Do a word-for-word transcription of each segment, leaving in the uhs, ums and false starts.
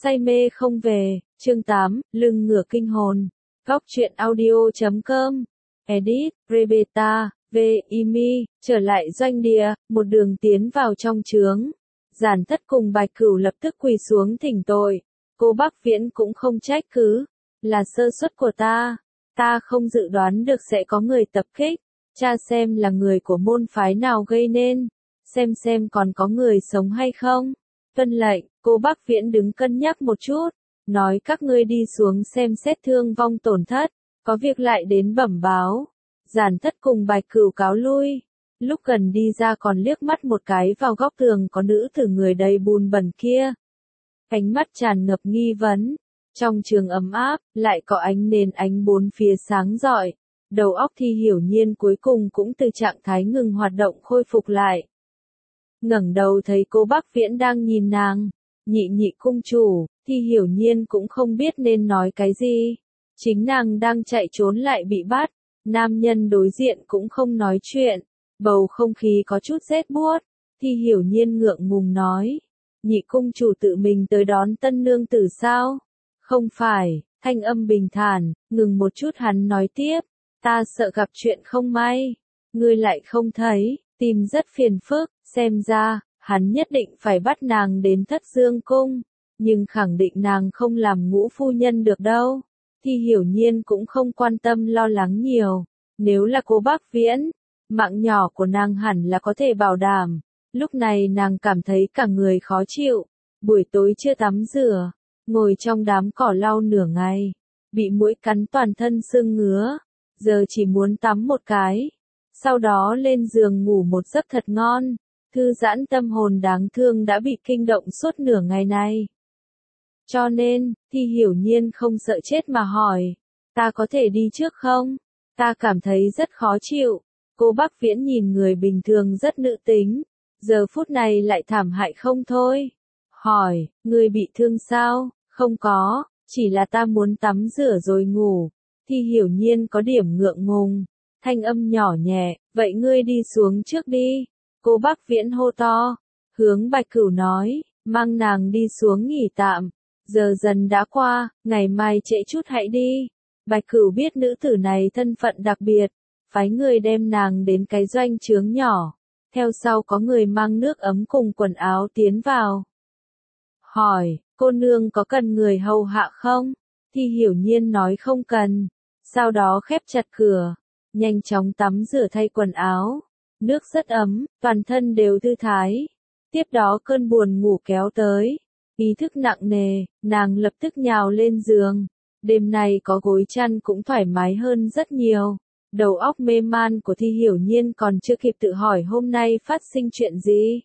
Say mê không về, chương tám, lưng ngửa kinh hồn. Góc truyện audio chấm com. Edit, Rebecca, V. Imi, trở lại doanh địa, một đường tiến vào trong trướng. Giản Thất cùng Bạch Cửu lập tức quỳ xuống thỉnh tội. Cô Bắc Viễn cũng không trách cứ. Là sơ suất của ta. Ta không dự đoán được sẽ có người tập kích. Cha xem là người của môn phái nào gây nên. Xem xem còn có người sống hay không. Tuân lệnh, cô Bắc Viễn đứng cân nhắc một chút. Nói các ngươi đi xuống xem xét thương vong tổn thất. Có việc lại đến bẩm báo. Giản Thất cùng Bạch Cửu cáo lui. Lúc gần đi ra còn liếc mắt một cái vào góc tường có nữ tử người đầy bùn bẩn kia. Ánh mắt tràn ngập nghi vấn. Trong trường ấm áp, lại có ánh nền ánh bốn phía sáng rọi. Đầu óc Thi Hiểu Nhiên cuối cùng cũng từ trạng thái ngừng hoạt động khôi phục lại. Ngẩng đầu thấy cô Bắc Viễn đang nhìn nàng. Nhị nhị cung chủ, Thi Hiểu Nhiên cũng không biết nên nói cái gì. Chính nàng đang chạy trốn lại bị bắt. Nam nhân đối diện cũng không nói chuyện. Bầu không khí có chút rét buốt. Thi Hiểu Nhiên ngượng ngùng nói. Nhị cung chủ tự mình tới đón tân nương tử sao? Không phải, thanh âm bình thản, ngừng một chút hắn nói tiếp. Ta sợ gặp chuyện không may. Ngươi lại không thấy, tìm rất phiền phức, xem ra, hắn nhất định phải bắt nàng đến Thất Dương Cung. Nhưng khẳng định nàng không làm ngũ phu nhân được đâu. Thi Hiểu Nhiên cũng không quan tâm lo lắng nhiều. Nếu là cô Bắc Viễn, mạng nhỏ của nàng hẳn là có thể bảo đảm. Lúc này nàng cảm thấy cả người khó chịu. Buổi tối chưa tắm rửa, ngồi trong đám cỏ lau nửa ngày. Bị muỗi cắn toàn thân sưng ngứa. Giờ chỉ muốn tắm một cái. Sau đó lên giường ngủ một giấc thật ngon. Thư giãn tâm hồn đáng thương đã bị kinh động suốt nửa ngày này. Cho nên, Thi Hiểu Nhiên không sợ chết mà hỏi. Ta có thể đi trước không? Ta cảm thấy rất khó chịu. Cô Bắc Viễn nhìn người bình thường rất nữ tính. Giờ phút này lại thảm hại không thôi. Hỏi, người bị thương sao? Không có, chỉ là ta muốn tắm rửa rồi ngủ. Thi Hiểu Nhiên có điểm ngượng ngùng. Thanh âm nhỏ nhẹ, vậy ngươi đi xuống trước đi. Cô Bắc Viễn hô to. Hướng Bạch Cửu nói, mang nàng đi xuống nghỉ tạm. Giờ dần đã qua, ngày mai trễ chút hãy đi. Bạch Cửu biết nữ tử này thân phận đặc biệt. Phái người đem nàng đến cái doanh trướng nhỏ. Theo sau có người mang nước ấm cùng quần áo tiến vào. Hỏi, cô nương có cần người hầu hạ không? Thi Hiểu Nhiên nói không cần. Sau đó khép chặt cửa. Nhanh chóng tắm rửa thay quần áo. Nước rất ấm, toàn thân đều thư thái. Tiếp đó cơn buồn ngủ kéo tới. Ý thức nặng nề, nàng lập tức nhào lên giường. Đêm nay có gối chăn cũng thoải mái hơn rất nhiều. Đầu óc mê man của Thi Hiểu Nhiên còn chưa kịp tự hỏi hôm nay phát sinh chuyện gì.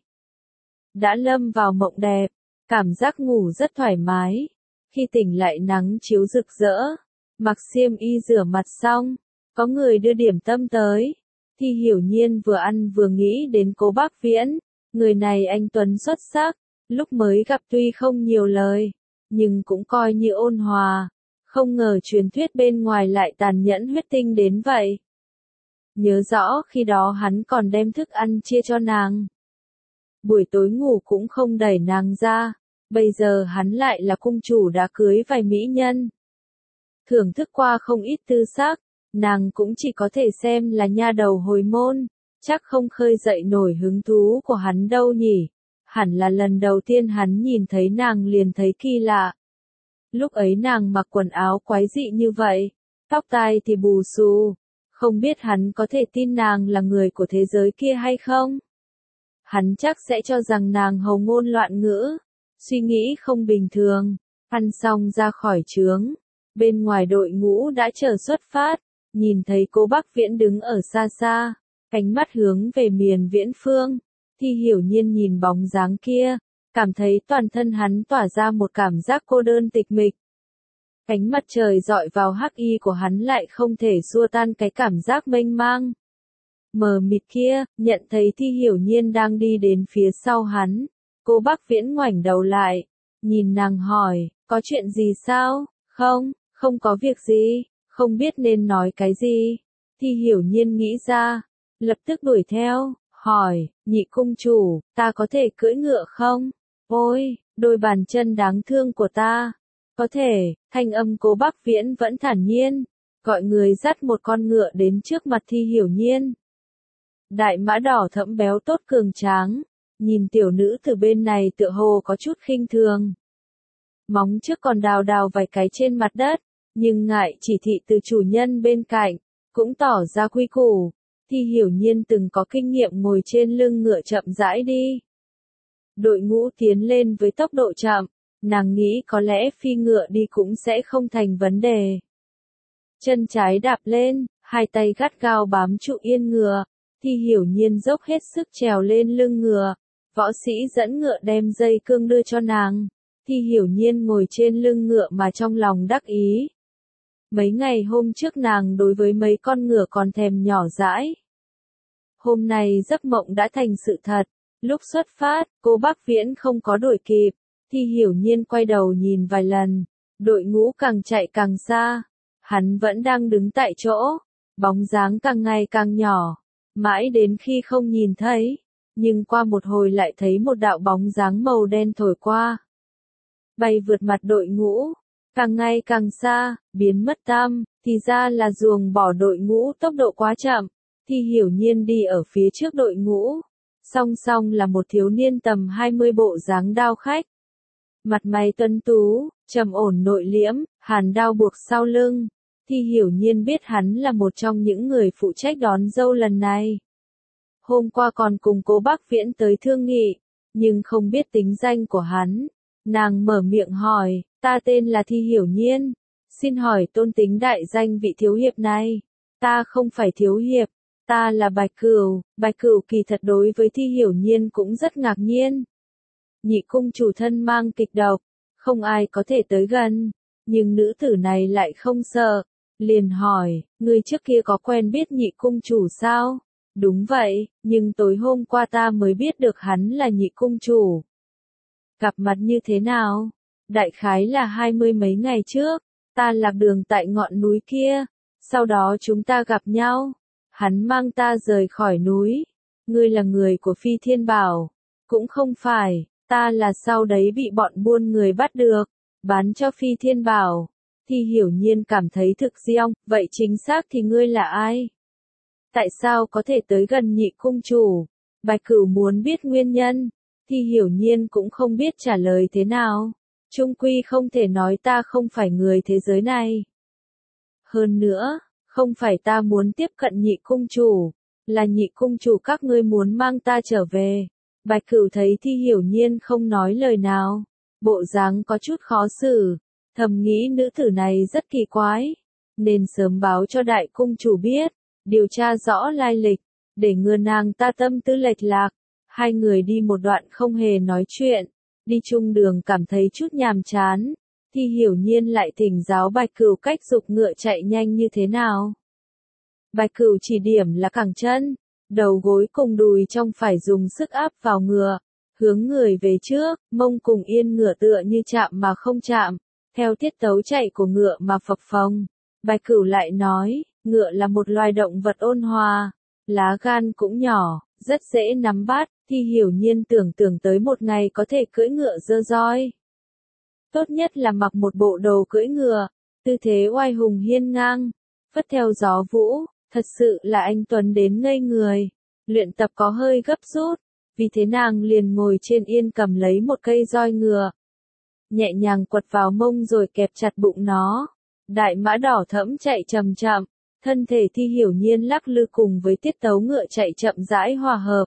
Đã lâm vào mộng đẹp, cảm giác ngủ rất thoải mái. Khi tỉnh lại nắng chiếu rực rỡ, mặc xiêm y rửa mặt xong, có người đưa điểm tâm tới. Thi Hiểu Nhiên vừa ăn vừa nghĩ đến cô Bắc Viễn, người này anh tuấn xuất sắc, lúc mới gặp tuy không nhiều lời, nhưng cũng coi như ôn hòa. Không ngờ truyền thuyết bên ngoài lại tàn nhẫn huyết tinh đến vậy. Nhớ rõ khi đó hắn còn đem thức ăn chia cho nàng. Buổi tối ngủ cũng không đẩy nàng ra. Bây giờ hắn lại là cung chủ đã cưới vài mỹ nhân. Thưởng thức qua không ít tư sắc, nàng cũng chỉ có thể xem là nha đầu hồi môn. Chắc không khơi dậy nổi hứng thú của hắn đâu nhỉ. Hẳn là lần đầu tiên hắn nhìn thấy nàng liền thấy kỳ lạ. Lúc ấy nàng mặc quần áo quái dị như vậy, tóc tai thì bù xù, không biết hắn có thể tin nàng là người của thế giới kia hay không? Hắn chắc sẽ cho rằng nàng hầu ngôn loạn ngữ, suy nghĩ không bình thường. Ăn xong ra khỏi trướng, bên ngoài đội ngũ đã chờ xuất phát, nhìn thấy cô Bắc Viễn đứng ở xa xa, ánh mắt hướng về miền viễn phương. Thi Hiểu Nhiên nhìn bóng dáng kia. Cảm thấy toàn thân hắn tỏa ra một cảm giác cô đơn tịch mịch. Ánh mặt trời dọi vào hắc y của hắn lại không thể xua tan cái cảm giác mênh mang. Mờ mịt kia, nhận thấy Thi Hiểu Nhiên đang đi đến phía sau hắn. Cô Bắc Viễn ngoảnh đầu lại, nhìn nàng hỏi, có chuyện gì sao? Không, không có việc gì, không biết nên nói cái gì. Thi Hiểu Nhiên nghĩ ra, lập tức đuổi theo, hỏi, nhị cung chủ, ta có thể cưỡi ngựa không? Ôi, đôi bàn chân đáng thương của ta. Có thể, thanh âm Cố Bác Viễn vẫn thản nhiên, gọi người dắt một con ngựa đến trước mặt Thi Hiểu Nhiên. Đại mã đỏ thẫm béo tốt cường tráng, nhìn tiểu nữ từ bên này tựa hồ có chút khinh thường. Móng trước còn đào đào vài cái trên mặt đất, nhưng ngại chỉ thị từ chủ nhân bên cạnh, cũng tỏ ra quy củ. Thi Hiểu Nhiên từng có kinh nghiệm ngồi trên lưng ngựa chậm rãi đi. Đội ngũ tiến lên với tốc độ chậm, nàng nghĩ có lẽ phi ngựa đi cũng sẽ không thành vấn đề. Chân trái đạp lên, hai tay gắt gao bám trụ yên ngựa, Thi Hiểu Nhiên dốc hết sức trèo lên lưng ngựa, võ sĩ dẫn ngựa đem dây cương đưa cho nàng. Thi Hiểu Nhiên ngồi trên lưng ngựa mà trong lòng đắc ý. Mấy ngày hôm trước nàng đối với mấy con ngựa còn thèm nhỏ dãi. Hôm nay giấc mộng đã thành sự thật. Lúc xuất phát, Cố Bác Viễn không có đuổi kịp. Thi Hiểu Nhiên quay đầu nhìn vài lần. Đội ngũ càng chạy càng xa. Hắn vẫn đang đứng tại chỗ. Bóng dáng càng ngày càng nhỏ. Mãi đến khi không nhìn thấy. Nhưng qua một hồi lại thấy một đạo bóng dáng màu đen thổi qua. Bay vượt mặt đội ngũ. Càng ngày càng xa, biến mất tăm, thì ra là ruồng bỏ đội ngũ tốc độ quá chậm. Thi Hiểu Nhiên đi ở phía trước đội ngũ. Song song là một thiếu niên tầm hai mươi bộ dáng đao khách. Mặt mày tuấn tú, trầm ổn nội liễm, hàn đao buộc sau lưng. Thi Hiểu Nhiên biết hắn là một trong những người phụ trách đón dâu lần này. Hôm qua còn cùng Cố Bác Viễn tới thương nghị, nhưng không biết tính danh của hắn. Nàng mở miệng hỏi, ta tên là Thi Hiểu Nhiên, xin hỏi tôn tính đại danh vị thiếu hiệp này. Ta không phải thiếu hiệp, ta là Bạch Cửu. Bạch Cửu kỳ thật đối với Thi Hiểu Nhiên cũng rất ngạc nhiên. Nhị cung chủ thân mang kịch độc, không ai có thể tới gần, nhưng nữ tử này lại không sợ, liền hỏi, người trước kia có quen biết nhị cung chủ sao? Đúng vậy, nhưng tối hôm qua ta mới biết được hắn là nhị cung chủ. Gặp mặt như thế nào? Đại khái là hai mươi mấy ngày trước, ta lạc đường tại ngọn núi kia, sau đó chúng ta gặp nhau. Hắn mang ta rời khỏi núi. Ngươi là người của Phi Thiên Bảo. Cũng không phải, ta là sau đấy bị bọn buôn người bắt được, bán cho Phi Thiên Bảo. Thi Hiểu Nhiên cảm thấy thực diong, vậy chính xác thì ngươi là ai? Tại sao có thể tới gần nhị cung chủ? Bạch Cửu muốn biết nguyên nhân. Thi Hiểu Nhiên cũng không biết trả lời thế nào. Chung quy không thể nói ta không phải người thế giới này. Hơn nữa, không phải ta muốn tiếp cận nhị cung chủ, là nhị cung chủ các ngươi muốn mang ta trở về. Bạch Cửu thấy Thi Hiểu Nhiên không nói lời nào, bộ dáng có chút khó xử, thầm nghĩ nữ tử này rất kỳ quái, nên sớm báo cho đại cung chủ biết, điều tra rõ lai lịch, để ngừa nàng ta tâm tư lệch lạc. Hai người đi một đoạn không hề nói chuyện, đi chung đường cảm thấy chút nhàm chán. Thi Hiểu Nhiên lại thỉnh giáo Bạch Cửu cách giục ngựa chạy nhanh như thế nào. Bạch Cửu chỉ điểm là cẳng chân, đầu gối cùng đùi trong phải dùng sức áp vào ngựa, hướng người về trước, mông cùng yên ngựa tựa như chạm mà không chạm, theo tiết tấu chạy của ngựa mà phập phồng. Bạch Cửu lại nói, ngựa là một loài động vật ôn hòa, lá gan cũng nhỏ, rất dễ nắm bắt. Thi Hiểu Nhiên tưởng tưởng tới một ngày có thể cưỡi ngựa dơ roi. Tốt nhất là mặc một bộ đồ cưỡi ngựa, tư thế oai hùng hiên ngang, phất theo gió vũ, thật sự là anh tuấn đến ngây người. Luyện tập có hơi gấp rút, vì thế nàng liền ngồi trên yên cầm lấy một cây roi ngựa, nhẹ nhàng quật vào mông rồi kẹp chặt bụng nó. Đại mã đỏ thẫm chạy chậm chậm, thân thể Thi Hiểu Nhiên lắc lư cùng với tiết tấu ngựa chạy chậm rãi hòa hợp.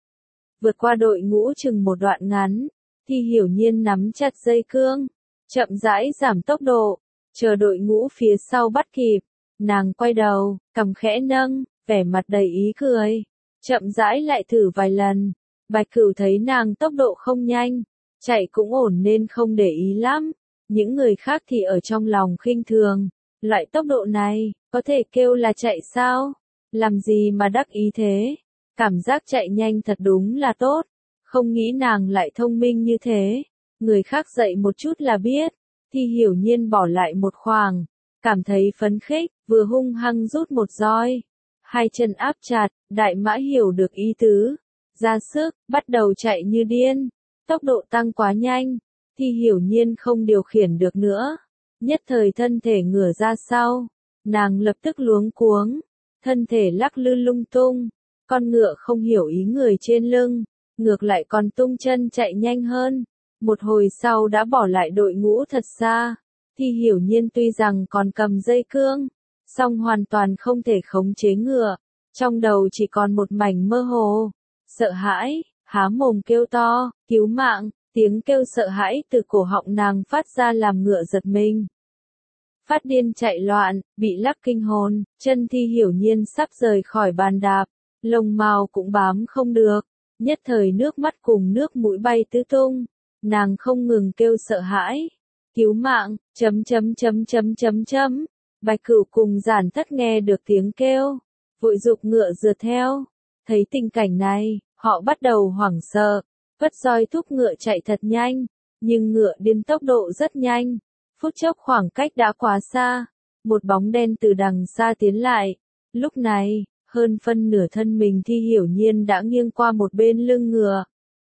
Vượt qua đội ngũ chừng một đoạn ngắn, Thi Hiểu Nhiên nắm chặt dây cương, chậm rãi giảm tốc độ, chờ đội ngũ phía sau bắt kịp. Nàng quay đầu, cằm khẽ nâng, vẻ mặt đầy ý cười, chậm rãi lại thử vài lần. Bạch Cửu thấy nàng tốc độ không nhanh, chạy cũng ổn nên không để ý lắm. Những người khác thì ở trong lòng khinh thường, loại tốc độ này, có thể kêu là chạy sao? Làm gì mà đắc ý thế? Cảm giác chạy nhanh thật đúng là tốt, không nghĩ nàng lại thông minh như thế. Người khác dạy một chút là biết. Thi Hiểu Nhiên bỏ lại một khoảng, cảm thấy phấn khích, vừa hung hăng rút một roi. Hai chân áp chặt, đại mã hiểu được ý tứ, ra sức, bắt đầu chạy như điên. Tốc độ tăng quá nhanh, Thi Hiểu Nhiên không điều khiển được nữa. Nhất thời thân thể ngửa ra sau. Nàng lập tức luống cuống. Thân thể lắc lư lung tung. Con ngựa không hiểu ý người trên lưng. Ngược lại còn tung chân chạy nhanh hơn. Một hồi sau đã bỏ lại đội ngũ thật xa. Thi Hiểu Nhiên tuy rằng còn cầm dây cương. Song hoàn toàn không thể khống chế ngựa. Trong đầu chỉ còn một mảnh mơ hồ. Sợ hãi, há mồm kêu to, cứu mạng. Tiếng kêu sợ hãi từ cổ họng nàng phát ra làm ngựa giật mình. Phát điên chạy loạn, bị lắc kinh hồn, chân Thi Hiểu Nhiên sắp rời khỏi bàn đạp, lông mao cũng bám không được, nhất thời nước mắt cùng nước mũi bay tứ tung, nàng không ngừng kêu sợ hãi, cứu mạng, chấm chấm chấm chấm chấm chấm, Bạch Cửu cùng Giản Thất nghe được tiếng kêu, vội giục ngựa rượt theo, thấy tình cảnh này, họ bắt đầu hoảng sợ, vất roi thúc ngựa chạy thật nhanh, nhưng ngựa điên tốc độ rất nhanh. Phút chốc khoảng cách đã quá xa, một bóng đen từ đằng xa tiến lại. Lúc này, hơn phân nửa thân mình Thi Hiểu Nhiên đã nghiêng qua một bên lưng ngựa.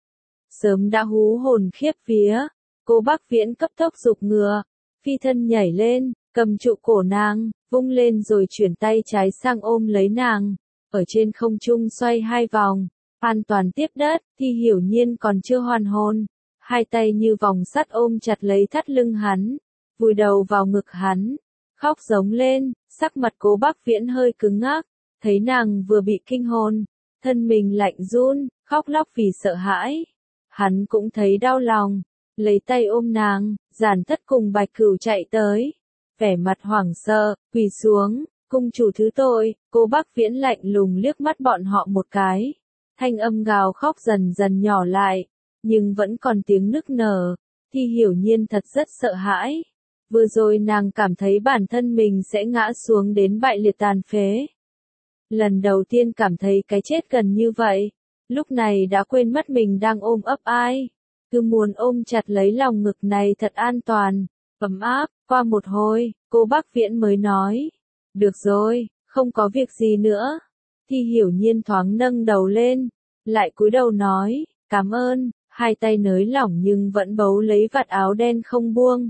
Sớm đã hú hồn khiếp vía, cô Bắc Viễn cấp tốc giục ngựa, phi thân nhảy lên, cầm trụ cổ nàng, vung lên rồi chuyển tay trái sang ôm lấy nàng, ở trên không trung xoay hai vòng, an toàn tiếp đất. Thi Hiểu Nhiên còn chưa hoàn hồn, hai tay như vòng sắt ôm chặt lấy thắt lưng hắn. Vùi đầu vào ngực hắn, khóc giống lên, sắc mặt Cố Bắc Viễn hơi cứng ngắc, thấy nàng vừa bị kinh hồn, thân mình lạnh run, khóc lóc vì sợ hãi. Hắn cũng thấy đau lòng, lấy tay ôm nàng, Giản Thất cùng Bạch Cửu chạy tới, vẻ mặt hoảng sợ, quỳ xuống, cung chủ thứ tội. Cố Bắc Viễn lạnh lùng liếc mắt bọn họ một cái, thanh âm gào khóc dần dần nhỏ lại, nhưng vẫn còn tiếng nức nở. Thi Hiểu Nhiên thật rất sợ hãi. Vừa rồi nàng cảm thấy bản thân mình sẽ ngã xuống đến bại liệt tàn phế. Lần đầu tiên cảm thấy cái chết gần như vậy, lúc này đã quên mất mình đang ôm ấp ai. Cứ muốn ôm chặt lấy lòng ngực này thật an toàn, ấm áp. Qua một hồi, cô Bắc Viễn mới nói, được rồi, không có việc gì nữa. Thi Hiểu Nhiên thoáng nâng đầu lên, lại cúi đầu nói, cảm ơn, hai tay nới lỏng nhưng vẫn bấu lấy vạt áo đen không buông.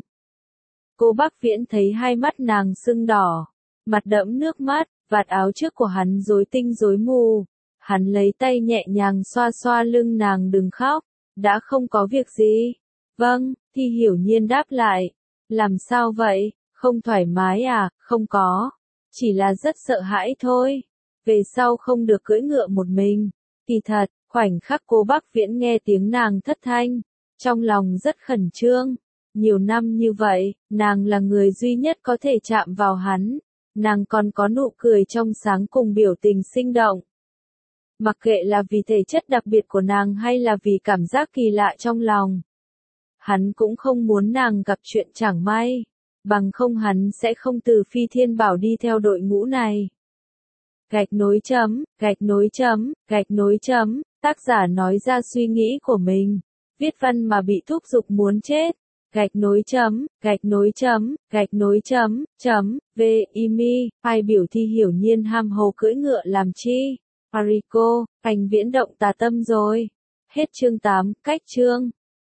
Cô Bắc Viễn thấy hai mắt nàng sưng đỏ, mặt đẫm nước mắt, vạt áo trước của hắn rối tinh rối mù. Hắn lấy tay nhẹ nhàng xoa xoa lưng nàng đừng khóc, đã không có việc gì. Vâng, Thi Hiểu Nhiên đáp lại. Làm sao vậy, không thoải mái à, không có. Chỉ là rất sợ hãi thôi. Về sau không được cưỡi ngựa một mình. Kỳ thật, khoảnh khắc cô Bắc Viễn nghe tiếng nàng thất thanh, trong lòng rất khẩn trương. Nhiều năm như vậy, nàng là người duy nhất có thể chạm vào hắn. Nàng còn có nụ cười trong sáng cùng biểu tình sinh động. Mặc kệ là vì thể chất đặc biệt của nàng hay là vì cảm giác kỳ lạ trong lòng. Hắn cũng không muốn nàng gặp chuyện chẳng may. Bằng không hắn sẽ không từ Phi Thiên Bảo đi theo đội ngũ này. Gạch nối chấm, gạch nối chấm, gạch nối chấm. Tác giả nói ra suy nghĩ của mình. Viết văn mà bị thúc giục muốn chết. Gạch nối chấm, gạch nối chấm, gạch nối chấm, chấm, v, imi, ai biểu Thi Hiểu Nhiên ham hồ cưỡi ngựa làm chi? Arico, cảnh viễn động tà tâm rồi. Hết chương tám, cách chương.